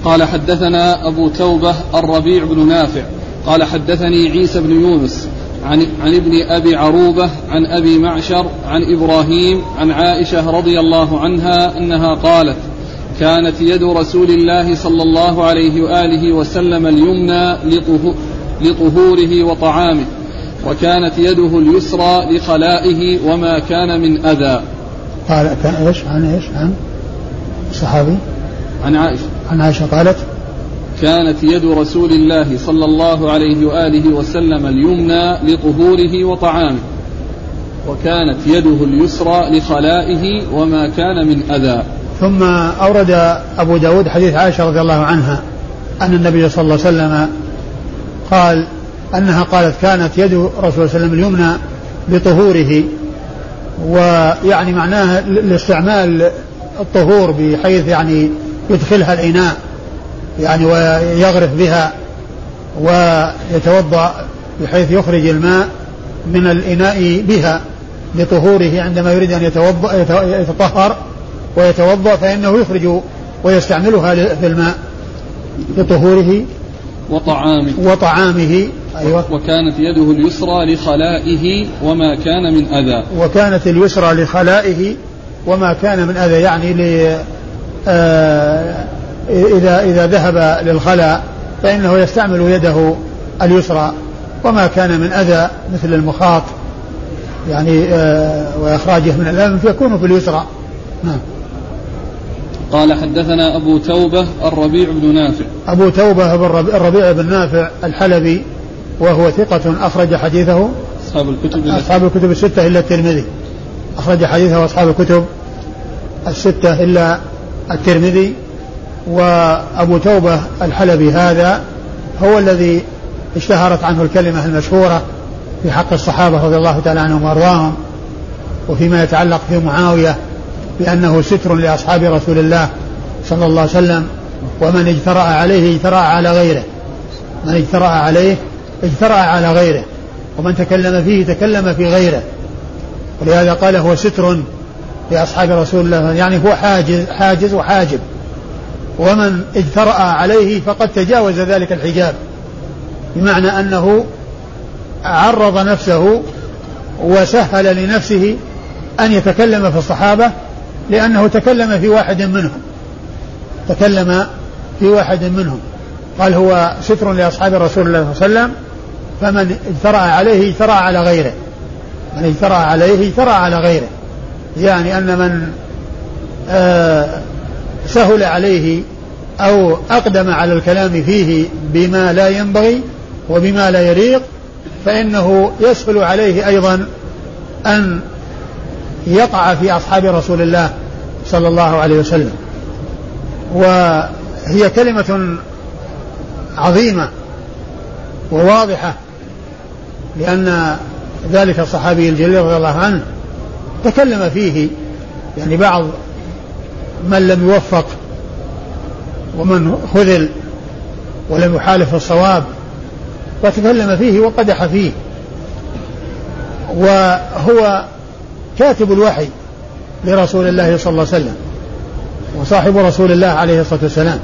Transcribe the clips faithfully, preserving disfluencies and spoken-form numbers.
قال حدثنا أبو توبة الربيع بن نافع قال حدثني عيسى بن يونس عن, عن ابن أبي عروبة عن أبي معشر عن إبراهيم عن عائشة رضي الله عنها أنها قالت كانت يد رسول الله صلى الله عليه وآله وسلم اليمنى لطهوره وطعامه وكانت يده اليسرى لخلائه وما كان من أذى. قال كان إيش عن إيش عن الصحابي عن عائشة عن عائشة قالت كانت يد رسول الله صلى الله عليه وآله وسلم اليمنى لطهوره وطعامه وكانت يده اليسرى لخلائه وما كان من أذى. ثم أورد أبو داود حديث عائشة رضي الله عنها أن النبي صلى الله عليه وسلم قال أنها قالت كانت يد رسول الله صلى الله عليه وسلم اليمنى لطهوره، ويعني معناها لاستعمال الطهور بحيث يعني يدخلها الإناء يعني ويغرف بها ويتوضأ بحيث يخرج الماء من الإناء بها لطهوره عندما يريد أن يتوضأ يتطهر ويتوضأ فإنه يخرج ويستعملها في الماء لطهوره وطعامه وطعامه أيوة. وكانت يده اليسرى لخلائه وما كان من أذى وكانت اليسرى لخلائه وما كان من أذى يعني ل آه إذا إذا ذهب للخلاء فإنه يستعمل يده اليسرى وما كان من أذى مثل المخاط يعني آه وإخراجه من الألم فيكون في اليسرى. نعم. قال حدثنا أبو توبة الربيع بن نافع أبو توبة الربيع بن نافع الحلبي وهو ثقة أخرج حديثه أصحاب الكتب أصحاب الكتب الستة إلا الترمذي أخرج حديثه أصحاب الكتب الستة إلا الترمذي. وأبو توبة الحلبي هذا هو الذي اشتهرت عنه الكلمة المشهورة في حق الصحابة رضي الله تعالى عنهم وأرضاهم وفيما يتعلق في معاوية بأنه ستر لأصحاب رسول الله صلى الله عليه وسلم ومن اجترأ عليه اجترأ على غيره من اجترأ عليه اجترأ على غيره ومن تكلم فيه تكلم في غيره ولهذا قال هو ستر لأصحاب رسول الله يعني هو حاجز, حاجز وحاجب ومن اجترأ عليه فقد تجاوز ذلك الحجاب بمعنى أنه عرض نفسه وسهل لنفسه أن يتكلم في الصحابة لأنه تكلم في واحد منهم تكلم في واحد منهم قال هو ستر لأصحاب رسول الله صلى الله عليه وسلم فمن اجترأ عليه اجترأ على غيره من اجترأ عليه اجترأ على غيره يعني أن من آه سهل عليه أو أقدم على الكلام فيه بما لا ينبغي وبما لا يليق فإنه يسهل عليه أيضا أن يقع في أصحاب رسول الله صلى الله عليه وسلم. وهي كلمة عظيمة وواضحة لأن ذلك الصحابي الجليل رضي الله عنه تكلم فيه يعني بعض من لم يوفق ومن خذل ولم يحالف الصواب وتكلم فيه وقدح فيه وهو كاتب الوحي لرسول الله صلى الله عليه وسلم وصاحب رسول الله عليه الصلاة والسلام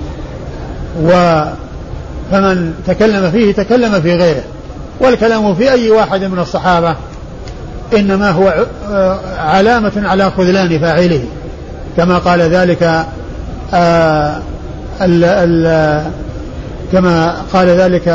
فمن تكلم فيه تكلم في غيره والكلام في أي واحد من الصحابة إنما هو علامة على خذلان فاعله كما قال ذلك آه ال ال كما قال ذلك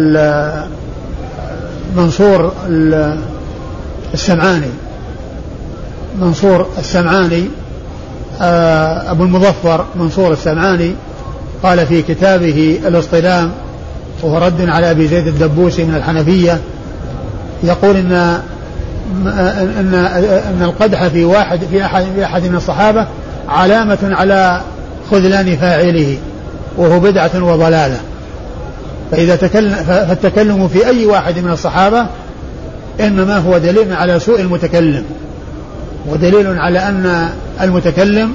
منصور السمعاني منصور السمعاني آه أبو المظفر منصور السمعاني قال في كتابه الاصطلام وهو رد على أبي زيد الدبوسي من الحنفية يقول إن إن إن القدح في واحد في أحد في أحد من الصحابة علامة على خذلان فاعله وهو بدعة وضلالة فإذا تكلم فالتكلم في أي واحد من الصحابة إنما هو دليل على سوء المتكلم ودليل على أن المتكلم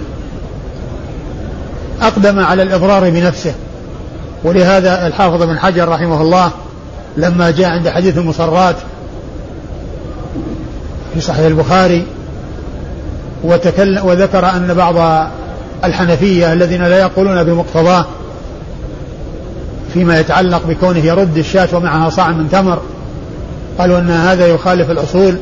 أقدم على الإضرار بنفسه. ولهذا الحافظ بن حجر رحمه الله لما جاء عند حديث المصرات في صحيح البخاري وتكلم وذكر أن بعض الحنفية الذين لا يقولون بمقتضاه فيما يتعلق بكونه يرد الشاة ومعها صاع من تمر، قالوا أن هذا يخالف الأصول.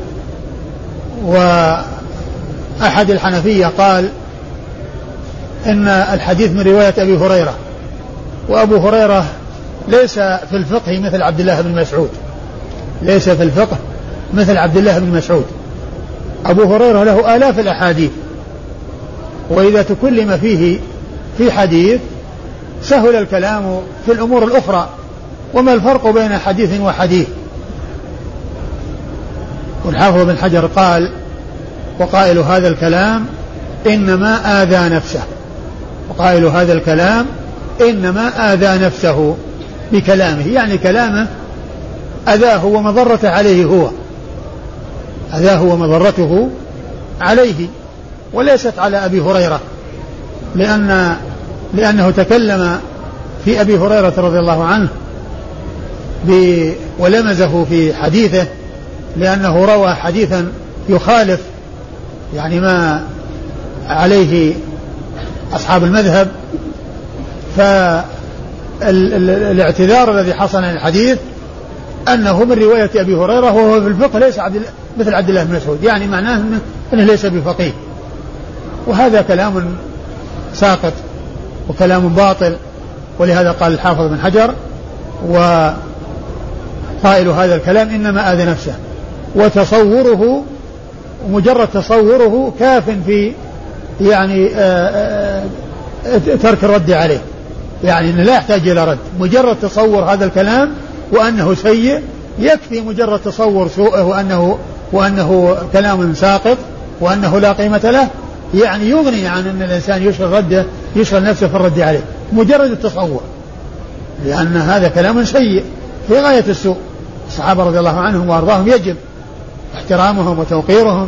وأحد الحنفية قال إن الحديث من رواية أبي هريرة، وأبو هريرة ليس في الفقه مثل عبد الله بن مسعود، ليس في الفقه مثل عبد الله بن مسعود. أبو هريرة له آلاف الأحاديث، وإذا تكلم فيه في حديث سهل الكلام في الأمور الأخرى. وما الفرق بين حديث وحديث؟ والحافظ بن حجر قال: وقائل هذا الكلام إنما آذى نفسه، وقائل هذا الكلام إنما آذى نفسه بكلامه، يعني كلامه أذاه ومضرته عليه هو، أذاه ومضرته عليه، وليست على أبي هريرة، لأن لأنه تكلم في أبي هريرة رضي الله عنه ولمزه في حديثه، لأنه روى حديثا يخالف يعني ما عليه أصحاب المذهب. فالاعتذار الذي حصل عن الحديث أنه من رواية أبي هريرة، وهو في الفقه ليس عبد مثل عبد الله بن مسعود، يعني معناه أنه ليس بفقيه. وهذا كلام ساقط وكلام باطل، ولهذا قال الحافظ بن حجر: وقائل هذا الكلام إنما آذى نفسه. وتصوره، مجرد تصوره كاف في يعني آآ آآ ترك الرد عليه، يعني أنه لا يحتاج إلى رد، مجرد تصور هذا الكلام وأنه سيء يكفي، مجرد تصور سوءه وأنه, وأنه كلام ساقط وأنه لا قيمة له، يعني يغني عن أن الإنسان يشغل رده يشغل نفسه في الرد عليه، مجرد التصور، لأن هذا كلام سيء في غاية السوء. الصحابة رضي الله عنهم وأرضاهم يجب احترامهم وتوقيرهم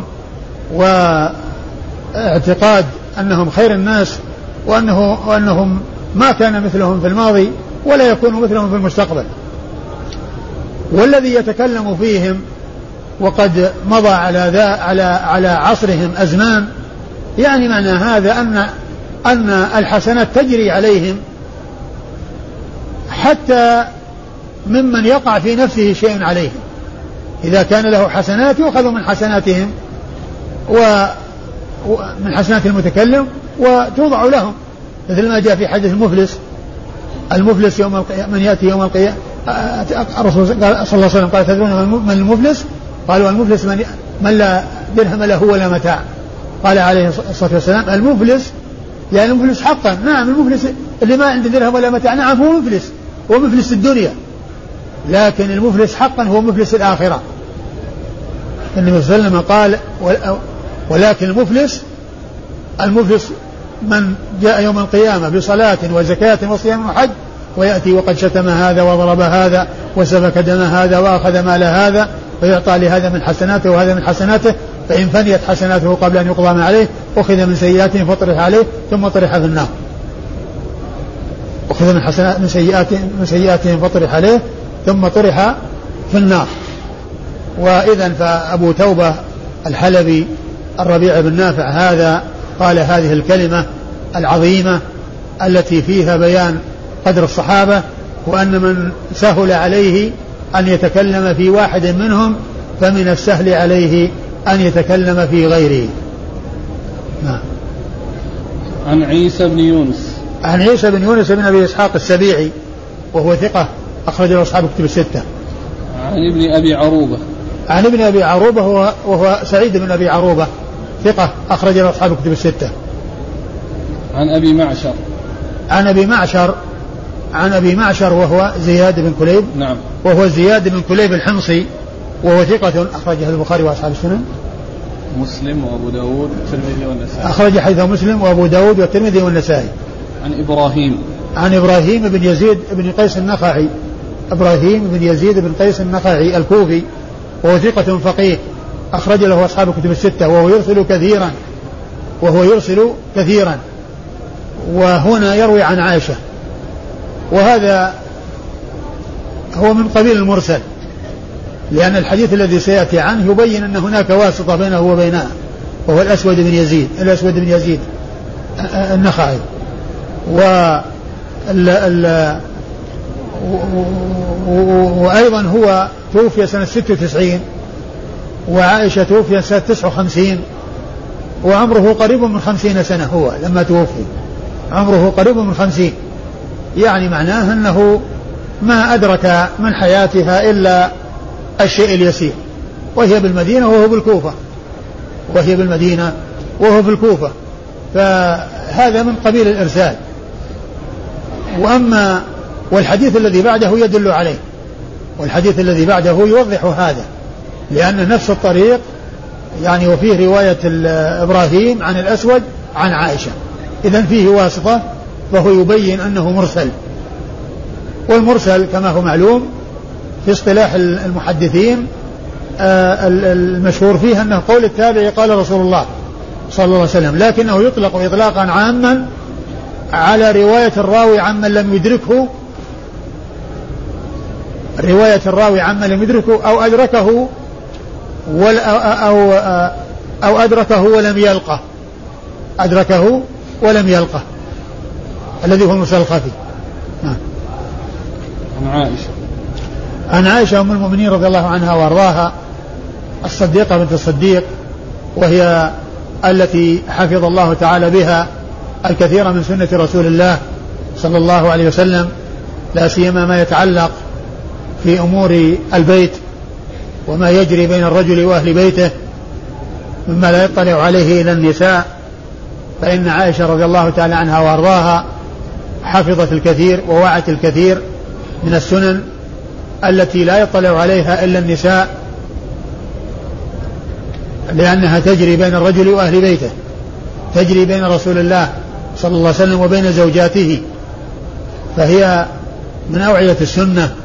واعتقاد أنهم خير الناس، وأنه وأنهم ما كان مثلهم في الماضي ولا يكون مثلهم في المستقبل. والذي يتكلم فيهم وقد مضى على ذا على على عصرهم أزمان، يعني معنى هذا أن أن الحسنات تجري عليهم حتى ممن يقع في نفسه شيء عليهم. إذا كان له حسنات يؤخذ من حسناتهم ومن حسنات المتكلم وتوضع لهم، مثل ما جاء في حديث المفلس. المفلس يوم القيامة من يأتي يوم القيامة، الرسول صلى الله عليه وسلم قال: تدرون من المفلس؟ قالوا: المفلس من, من لا درهم له ولا متاع. قال عليه الصلاة والسلام: المفلس يعني المفلس حقا، نعم المفلس اللي ما عنده درهم ولا متاع، نعم هو مفلس، هو مفلس الدنيا، لكن المفلس حقا هو مفلس الآخرة. النبي صلى الله عليه وسلم قال: ولكن المفلس المفلس من جاء يوم القيامة بصلاة وزكاة وصيام وحج، ويأتي وقد شتم هذا وضرب هذا وسفك دم هذا وأخذ مال هذا، فيعطى لهذا من حسناته وهذا من حسناته، فإن فنيت حسناته قبل أن يقضى ما عليه أخذ من سيئاته فطرح عليه ثم طرح في النار. أخذ من حسنات من سيئاتهم من سيئاتهم فطرح عليه ثم طرح في النار. وإذا فأبو توبة الحلبي الربيع بن نافع هذا قال هذه الكلمة العظيمة التي فيها بيان قدر الصحابة، وأن من سهل عليه أن يتكلم في واحد منهم فمن السهل عليه أن يتكلم في غيره. نعم. عن عيسى بن يونس عن عيسى بن يونس بن أبي إسحاق السبيعي وهو ثقة أخرج له أصحاب كتب الستة. عن ابن أبي عروبة عن ابن أبي عروبة وهو, وهو سعيد بن أبي عروبة ثقة أخرج له أصحاب كتب الستة. عن أبي معشر عن أبي معشر عن أبي معشر وهو زياد بن كليب. نعم. وهو زياد بن كليب الحمصي وهو ثقة أخرجه البخاري وأصحاب السنن. مسلم وأبو داود والترمذي والنسائي. أخرج حديث مسلم وأبو داود والترمذي والنسائي. عن إبراهيم عن إبراهيم بن يزيد بن قيس النخعي إبراهيم بن يزيد بن قيس النخعي الكوفي وهو ثقة فقيه أخرج له أصحاب كتب الستة، وهو يرسل كثيرا وهو يرسل كثيرا وهنا يروي عن عائشة، وهذا هو من قبيل المرسل، لأن الحديث الذي سيأتي عنه يبين أن هناك واسطة بينه وبينها، وهو الأسود بن يزيد الأسود بن يزيد النخعي. و وأيضا هو توفي سنة ستة وتسعين، وعائشة توفي سنة تسعة وخمسين، وعمره قريب من خمسين سنة هو لما توفي، عمره قريب من خمسين، يعني معناه أنه ما أدرك من حياتها إلا الشيء اليسير، وهي بالمدينة وهو بالكوفة، وهي بالمدينة وهو بالكوفة، فهذا من قبيل الإرسال. وأما والحديث الذي بعده يدل عليه، والحديث الذي بعده يوضح هذا، لأن نفس الطريق يعني وفيه رواية إبراهيم عن الأسود عن عائشة، إذن فيه واسطة، فهو يبين أنه مرسل. والمرسل كما هو معلوم في اصطلاح المحدثين المشهور فيه أنه قول التابعي قال رسول الله صلى الله عليه وسلم، لكنه يطلق إطلاقا عاما على رواية الراوي عمن لم يدركه، رواية الراوي عمن لم يدركه أو أدركه أو, أو, أو أدركه ولم يلقه، أدركه ولم يلقه، الذي هو المرسل الخفي. عن عائشة عن عائشة أم المؤمنين رضي الله عنها وأرضاها، الصديقة بنت الصديق، وهي التي حفظ الله تعالى بها الكثير من سنة رسول الله صلى الله عليه وسلم، لا سيما ما يتعلق في أمور البيت وما يجري بين الرجل وأهل بيته مما لا يطلع عليه إلى النساء، فإن عائشة رضي الله تعالى عنها وأرضاها حفظت الكثير ووعت الكثير من السنن التي لا يطلع عليها إلا النساء، لأنها تجري بين الرجل وأهل بيته، تجري بين رسول الله صلى الله عليه وسلم وبين زوجاته، فهي من أوعية السنة.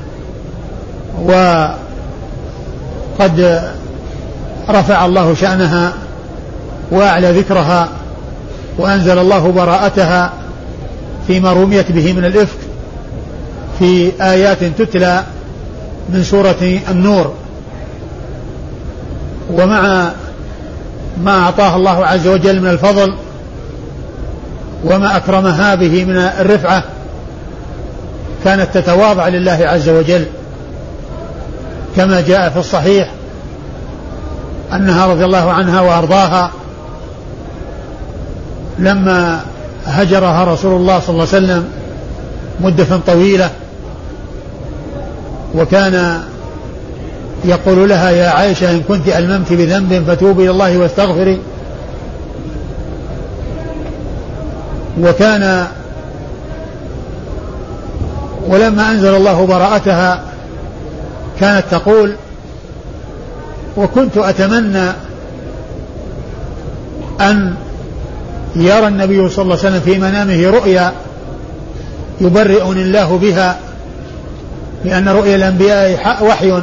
وقد رفع الله شأنها وأعلى ذكرها، وأنزل الله براءتها فيما رميت به من الإفك في آيات تتلى من سورة النور، ومع ما أعطاها الله عز وجل من الفضل وما أكرمها به من الرفعة كانت تتواضع لله عز وجل، كما جاء في الصحيح أنها رضي الله عنها وأرضاها لما هجرها رسول الله صلى الله عليه وسلم مدة طويلة، وكان يقول لها يا عائشة إن كنت ألممت بذنب فتوبي إلى الله واستغفري، وكان ولما أنزل الله براءتها كانت تقول وكنت أتمنى أن يرى النبي صلى الله عليه وسلم في منامه رؤيا يبرئني الله بها، لأن رؤيا الأنبياء وحي،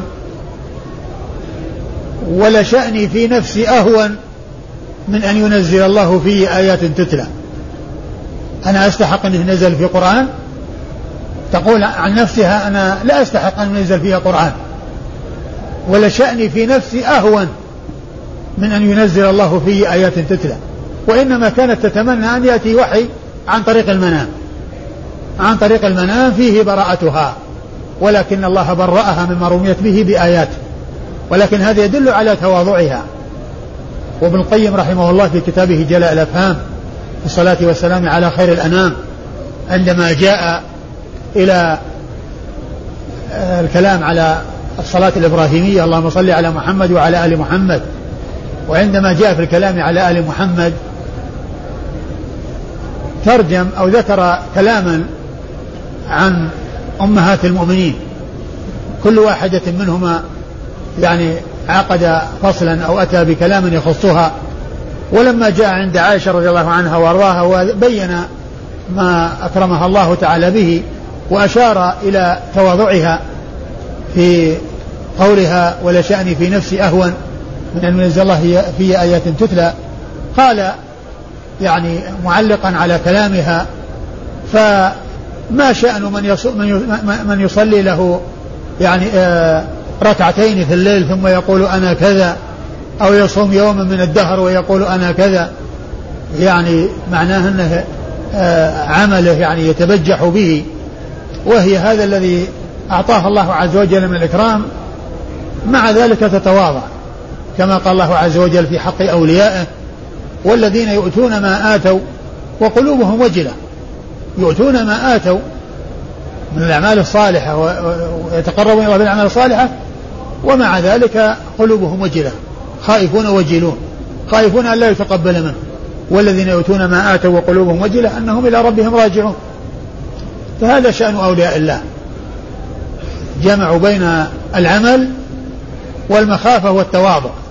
ولشأني في نفسي أهون من أن ينزل الله فيه آيات تتلى، أنا أستحق أن ينزل في قرآن؟ تقول عن نفسها أنا لا أستحق أن ينزل فيها قرآن، ولشأني في نفسي أهون من أن ينزل الله فيه آيات تتلى، وإنما كانت تتمنى أن يأتي وحي عن طريق المنام، عن طريق المنام فيه براءتها، ولكن الله برأها مما رميت به بآيات. ولكن هذا يدل على تواضعها. وابن القيم رحمه الله في كتابه جلاء الأفهام في الصلاة والسلام على خير الأنام عندما جاء إلى الكلام على الصلاة الإبراهيمية اللهم صل على محمد وعلى آل محمد، وعندما جاء في الكلام على آل محمد ترجم أو ذكر كلاما عن أمهات المؤمنين، كل واحدة منهما يعني عقد فصلا أو أتى بكلام يخصها، ولما جاء عند عائشة رضي الله عنها وأرضاها وبين ما أكرمها الله تعالى به وأشار إلى تواضعها في قولها ولشأني في نفسي أهون من أن ينزل الله في آيات تتلى، قال يعني معلقا على كلامها فما شأن من, من يصلي له يعني ركعتين في الليل ثم يقول أنا كذا، أو يصوم يوما من الدهر ويقول أنا كذا، يعني معناه أنه عمله يعني يتبجح به، وهي هذا الذي أعطاه الله عز وجل من الإكرام مع ذلك تتواضع، كما قال الله عز وجل في حق أوليائه: والذين يؤتون ما آتوا وقلوبهم وجلة. يؤتون ما آتوا من الأعمال الصالحة ويتقربون إلى الله بالأعمال الصالحة، ومع ذلك قلوبهم وجلة، خائفون وجلون، خائفون أن لا يتقبل منه. والذين يؤتون ما آتوا وقلوبهم وجلة أنهم إلى ربهم راجعون. فهذا شأن أولياء الله، جمعوا بين العمل والمخافة والتواضع.